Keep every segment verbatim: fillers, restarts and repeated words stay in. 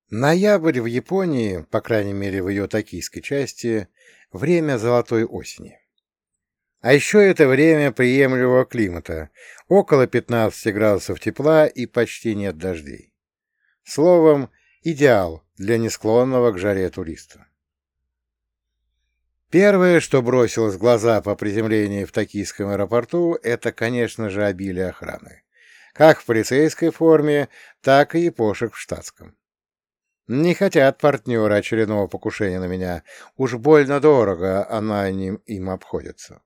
Ноябрь в Японии, по крайней мере в ее токийской части, время золотой осени. А еще это время приемлемого климата, около пятнадцати градусов тепла и почти нет дождей. Словом, идеал для несклонного к жаре туриста. Первое, что бросилось в глаза по приземлении в токийском аэропорту, это, конечно же, обилие охраны. Как в полицейской форме, так и япошек в штатском. Не хотят партнеры очередного покушения на меня. Уж больно дорого она им, им обходится.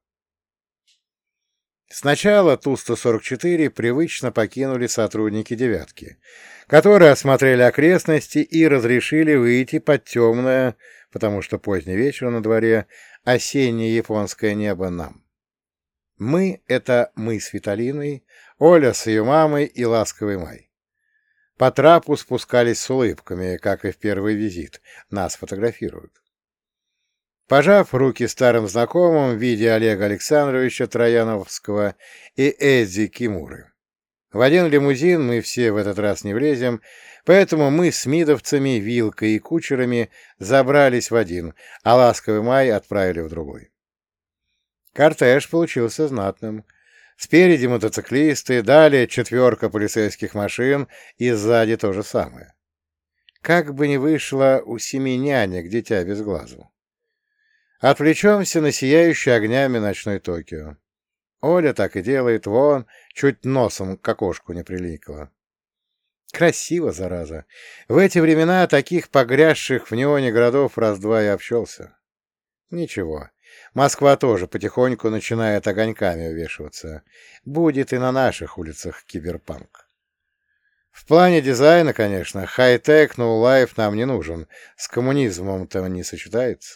Сначала Ту сто сорок четыре привычно покинули сотрудники «девятки», которые осмотрели окрестности и разрешили выйти под темное, потому что поздний вечер на дворе, осеннее японское небо нам. Мы — это мы с Виталиной, Оля с ее мамой и ласковый Май. По трапу спускались с улыбками, как и в первый визит. Нас фотографируют. Пожав руки старым знакомым в виде Олега Александровича Трояновского и Эдди Кимуры. В один лимузин мы все в этот раз не влезем, поэтому мы с мидовцами, Вилкой и кучерами забрались в один, а ласковый Май отправили в другой. Кортеж получился знатным. Спереди мотоциклисты, далее четверка полицейских машин и сзади то же самое. Как бы ни вышло у семи нянек дитя без глазу. Отвлечемся на сияющий огнями ночной Токио. Оля так и делает, вон, чуть носом к окошку не прилипла. Красиво, зараза. В эти времена таких погрязших в неоне городов раз-два и обчелся. Ничего. Москва тоже потихоньку начинает огоньками увешиваться. Будет и на наших улицах киберпанк. В плане дизайна, конечно, хай-тек, но лайф нам не нужен. С коммунизмом-то не сочетается.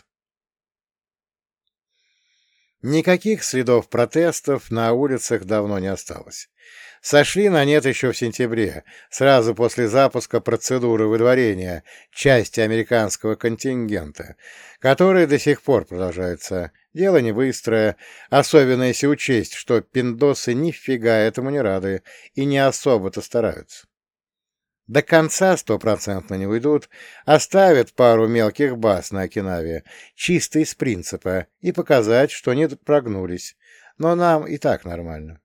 Никаких следов протестов на улицах давно не осталось. Сошли на нет еще в сентябре, сразу после запуска процедуры выдворения части американского контингента, которые до сих пор продолжаются. Дело не быстрое, особенно если учесть, что пиндосы нифига этому не рады и не особо-то стараются. До конца стопроцентно не уйдут, оставят пару мелких баз на Окинаве, чисто из принципа, и показать, что не прогнулись, но нам и так нормально.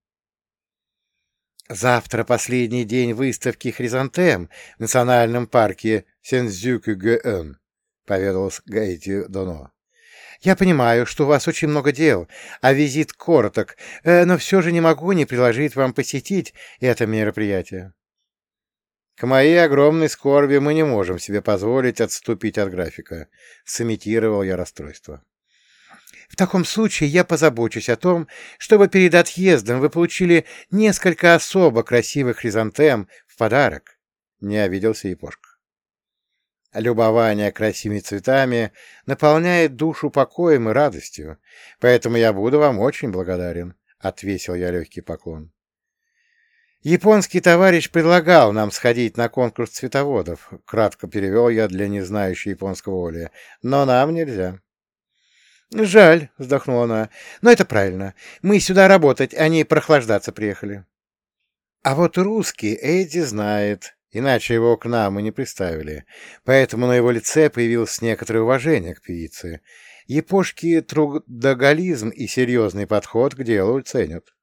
Завтра последний день выставки «Хризантем» в национальном парке Сензюку-Гёэн, — поведал Гаити Доно. Я понимаю, что у вас очень много дел, а визит короток, но все же не могу не предложить вам посетить это мероприятие. К моей огромной скорби мы не можем себе позволить отступить от графика, — сымитировал я расстройство. В таком случае я позабочусь о том, чтобы перед отъездом вы получили несколько особо красивых хризантем в подарок, — не обиделся Япошка. Любование красивыми цветами наполняет душу покоем и радостью, поэтому я буду вам очень благодарен, — отвесил я легкий поклон. Японский товарищ предлагал нам сходить на конкурс цветоводов, — кратко перевел я для не знающей японского Оли, — но нам нельзя. «Жаль», — вздохнула она, — «но это правильно. Мы сюда работать, а не прохлаждаться приехали». А вот русский Эдди знает, иначе его к нам и не приставили, поэтому на его лице появилось некоторое уважение к певице. Япошки трудоголизм и серьезный подход к делу ценят.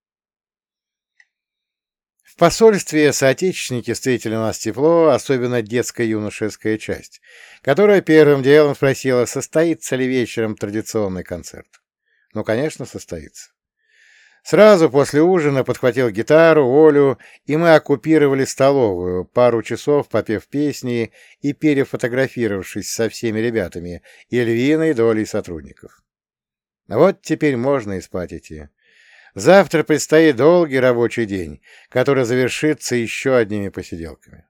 В посольстве соотечественники встретили нас тепло, особенно детско-юношеская часть, которая первым делом спросила, состоится ли вечером традиционный концерт. Ну, конечно, состоится. Сразу после ужина подхватил гитару, Олю, и мы оккупировали столовую, пару часов попев песни и перефотографировавшись со всеми ребятами и львиной долей сотрудников. Вот теперь можно и спать идти. Завтра предстоит долгий рабочий день, который завершится еще одними посиделками.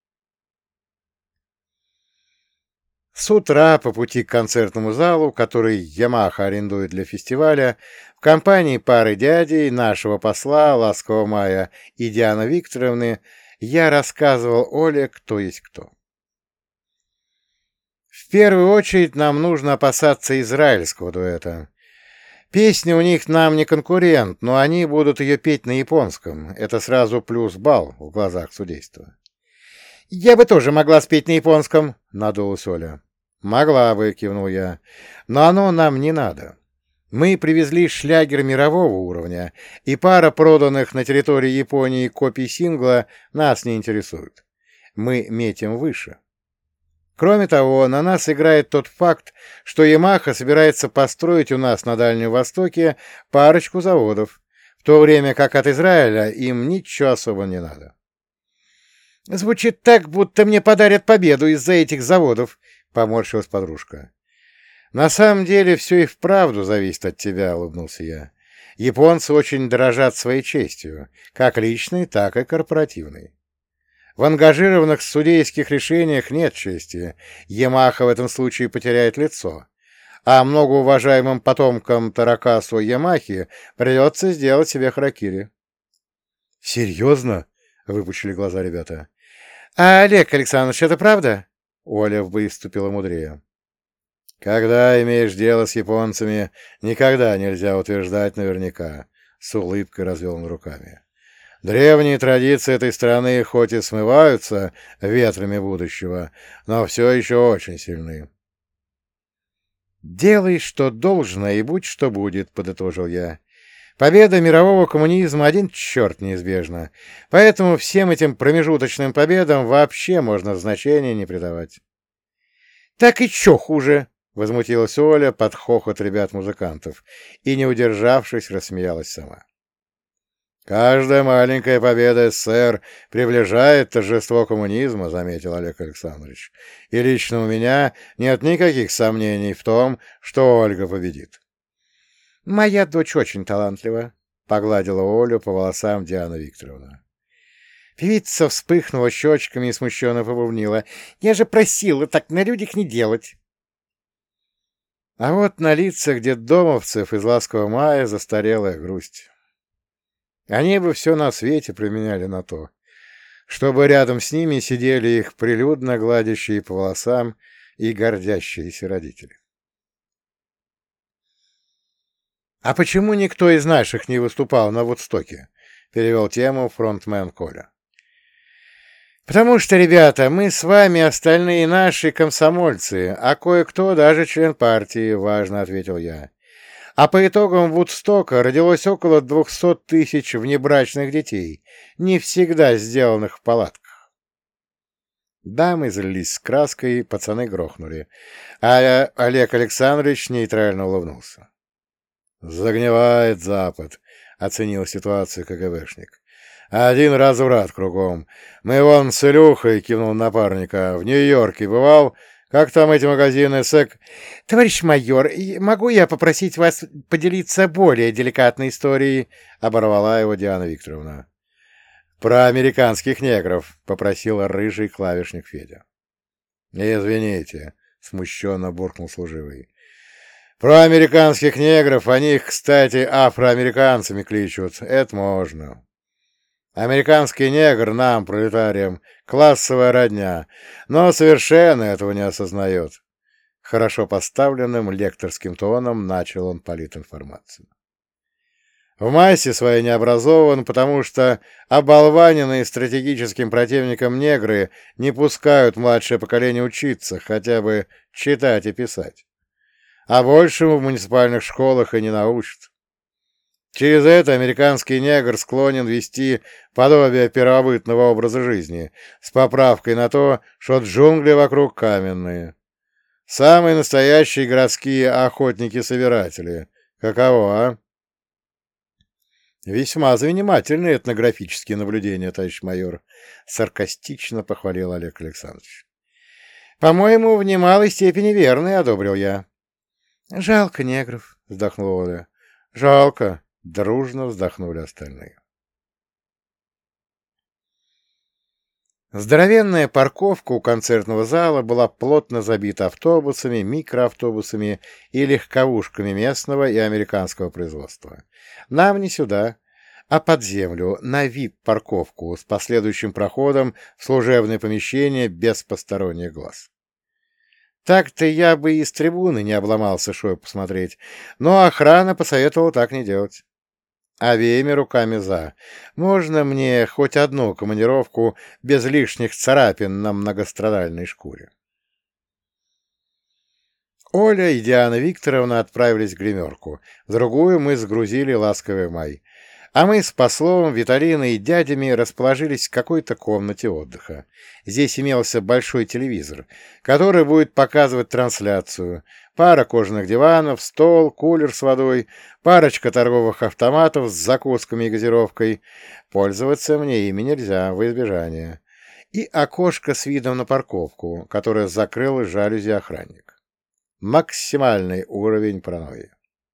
С утра по пути к концертному залу, который Ямаха арендует для фестиваля, в компании пары дядей, нашего посла, ласкового Мая и Дианы Викторовны, я рассказывал Оле, кто есть кто. В первую очередь нам нужно опасаться израильского дуэта. Песня у них нам не конкурент, но они будут ее петь на японском. Это сразу плюс балл в глазах судейства. Я бы тоже могла спеть на японском, — надулась Оля. Могла бы, — кивнул я, — но оно нам не надо. Мы привезли шлягер мирового уровня, и пара проданных на территории Японии копий сингла нас не интересует. Мы метим выше. Кроме того, на нас играет тот факт, что Ямаха собирается построить у нас на Дальнем Востоке парочку заводов, в то время как от Израиля им ничего особо не надо. «Звучит так, будто мне подарят победу из-за этих заводов», — поморщилась подружка. «На самом деле все и вправду зависит от тебя», — улыбнулся я. «Японцы очень дорожат своей честью, как личной, так и корпоративной. В ангажированных судейских решениях нет чести, Ямаха в этом случае потеряет лицо, а многоуважаемым потомкам Таракасу Ямахи придется сделать себе харакири». «Серьезно?» — выпучили глаза ребята. «А, Олег Александрович, это правда?» — Оля выступила мудрее. «Когда имеешь дело с японцами, никогда нельзя утверждать наверняка», — с улыбкой развел он руками. «Древние традиции этой страны хоть и смываются ветрами будущего, но все еще очень сильны». «Делай, что должно, и будь, что будет», — подытожил я. «Победа мирового коммунизма один черт неизбежна, поэтому всем этим промежуточным победам вообще можно значения не придавать». «Так и чё хуже?» — возмутилась Оля под хохот ребят-музыкантов и, не удержавшись, рассмеялась сама. «Каждая маленькая победа СССР приближает торжество коммунизма», — заметил Олег Александрович. «И лично у меня нет никаких сомнений в том, что Ольга победит». «Моя дочь очень талантлива», — погладила Олю по волосам Диана Викторовна. Певица вспыхнула щечками и смущенно побубнила. «Я же просила так на людях не делать». А вот на лицах детдомовцев из «Ласкового мая» застарелая грусть. Они бы все на свете применяли на то, чтобы рядом с ними сидели их прилюдно гладящие по волосам и гордящиеся родители. «А почему никто из наших не выступал на Вудстоке?» — перевел тему фронтмен Коля. «Потому что, ребята, мы с вами остальные наши комсомольцы, а кое-кто даже член партии», — важно ответил я. «А по итогам Вудстока родилось около двухсот тысяч внебрачных детей, не всегда сделанных в палатках». Дамы залились с краской, пацаны грохнули, а Олег Александрович нейтрально улыбнулся. «Загнивает Запад», — оценил ситуацию КГБшник. «Один разврат кругом. Мы вон с Илюхой, — кивнул напарника, — в Нью-Йорке бывал. Как там эти магазины сек...» «Товарищ майор, могу я попросить вас поделиться более деликатной историей?» — оборвала его Диана Викторовна. «Про американских негров», — попросил рыжий клавишник Федя. «Извините», — смущенно буркнул служивый. «Про американских негров, они их, кстати, афроамериканцами кличут. Это можно. Американский негр нам, пролетариям, классовая родня, но совершенно этого не осознает». Хорошо поставленным лекторским тоном начал он политинформацию. В массе своей не образован, потому что оболваненные стратегическим противником негры не пускают младшее поколение учиться, хотя бы читать и писать. А большему в муниципальных школах и не научат. Через это американский негр склонен вести подобие первобытного образа жизни, с поправкой на то, что джунгли вокруг каменные. Самые настоящие городские охотники-собиратели. Каково, а? «Весьма занимательные этнографические наблюдения, товарищ майор», — саркастично похвалил Олег Александрович. «По-моему, в немалой степени верный», — одобрил я. «Жалко негров», — вздохнула Оля. «Жалко», — дружно вздохнули остальные. Здоровенная парковка у концертного зала была плотно забита автобусами, микроавтобусами и легковушками местного и американского производства. Нам не сюда, а под землю, на ви ай пи-парковку с последующим проходом в служебное помещение без посторонних глаз. Так-то я бы и с трибуны не обломался шоу посмотреть, но охрана посоветовала так не делать. Обеими руками за. Можно мне хоть одну командировку без лишних царапин на многострадальной шкуре? Оля и Диана Викторовна отправились в гримерку, в другую мы сгрузили «Ласковый май». А мы с послом, Виталиной и дядями расположились в какой-то комнате отдыха. Здесь имелся большой телевизор, который будет показывать трансляцию. Пара кожаных диванов, стол, кулер с водой, парочка торговых автоматов с закусками и газировкой. Пользоваться мне ими нельзя, во избежание. И окошко с видом на парковку, которое закрыл жалюзи охранник. Максимальный уровень паранойи.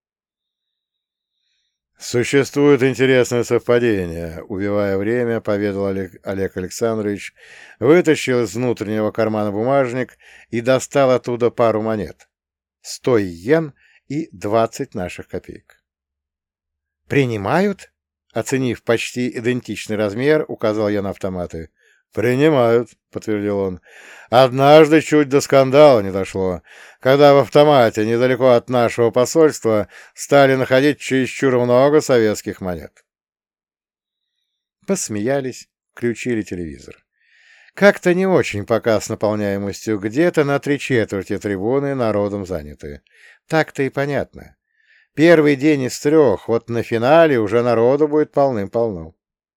«Существует интересное совпадение», — убивая время, поведал Олег, Олег Александрович, вытащил из внутреннего кармана бумажник и достал оттуда пару монет. Сто йен и двадцать наших копеек. «Принимают?» — оценив почти идентичный размер, указал я на автоматы. «Принимают», — подтвердил он. «Однажды чуть до скандала не дошло, когда в автомате недалеко от нашего посольства стали находить чересчур много советских монет». Посмеялись, включили телевизор. Как-то не очень пока с наполняемостью, где-то на три четверти трибуны народом заняты. Так-то и понятно. Первый день из трех, вот на финале уже народу будет полным-полно.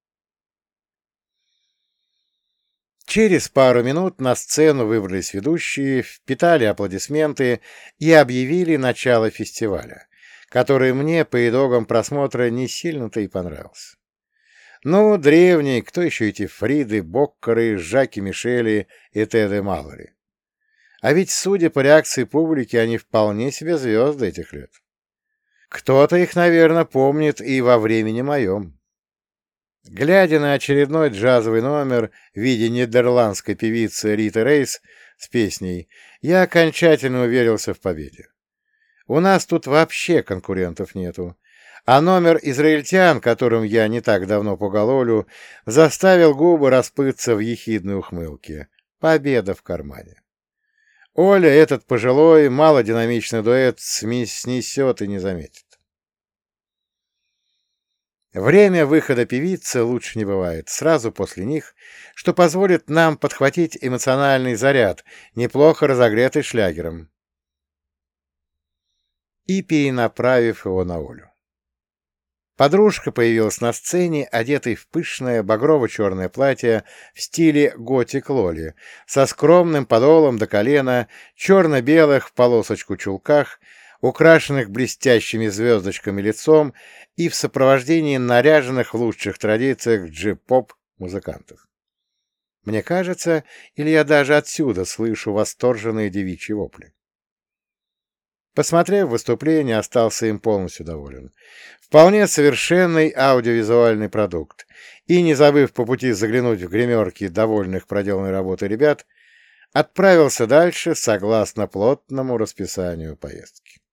Через пару минут на сцену выбрались ведущие, впитали аплодисменты и объявили начало фестиваля, который мне по итогам просмотра не сильно-то и понравился. Ну, древние, кто еще эти Фриды, Боккеры, Жаки Мишели и Теды Малори? А ведь, судя по реакции публики, они вполне себе звезды этих лет. Кто-то их, наверное, помнит и во времени моем. Глядя на очередной джазовый номер в виде нидерландской певицы Риты Рейс с песней, я окончательно уверился в победе. У нас тут вообще конкурентов нету, а номер израильтян, которым я не так давно погололю, заставил губы расплыться в ехидной ухмылке. Победа в кармане. Оля этот пожилой, малодинамичный дуэт снесет и не заметит. Время выхода певицы лучше не бывает, сразу после них, что позволит нам подхватить эмоциональный заряд, неплохо разогретый шлягером, и перенаправив его на Олю. Подружка появилась на сцене, одетой в пышное багрово-черное платье в стиле готик-лоли, со скромным подолом до колена, черно-белых в полосочку чулках, украшенных блестящими звездочками лицом и в сопровождении наряженных в лучших традициях джип-поп музыкантов. Мне кажется, или я даже отсюда слышу восторженные девичьи вопли. Посмотрев выступление, остался им полностью доволен. Вполне совершенный аудиовизуальный продукт. И, не забыв по пути заглянуть в гримерки довольных проделанной работой ребят, отправился дальше согласно плотному расписанию поездки.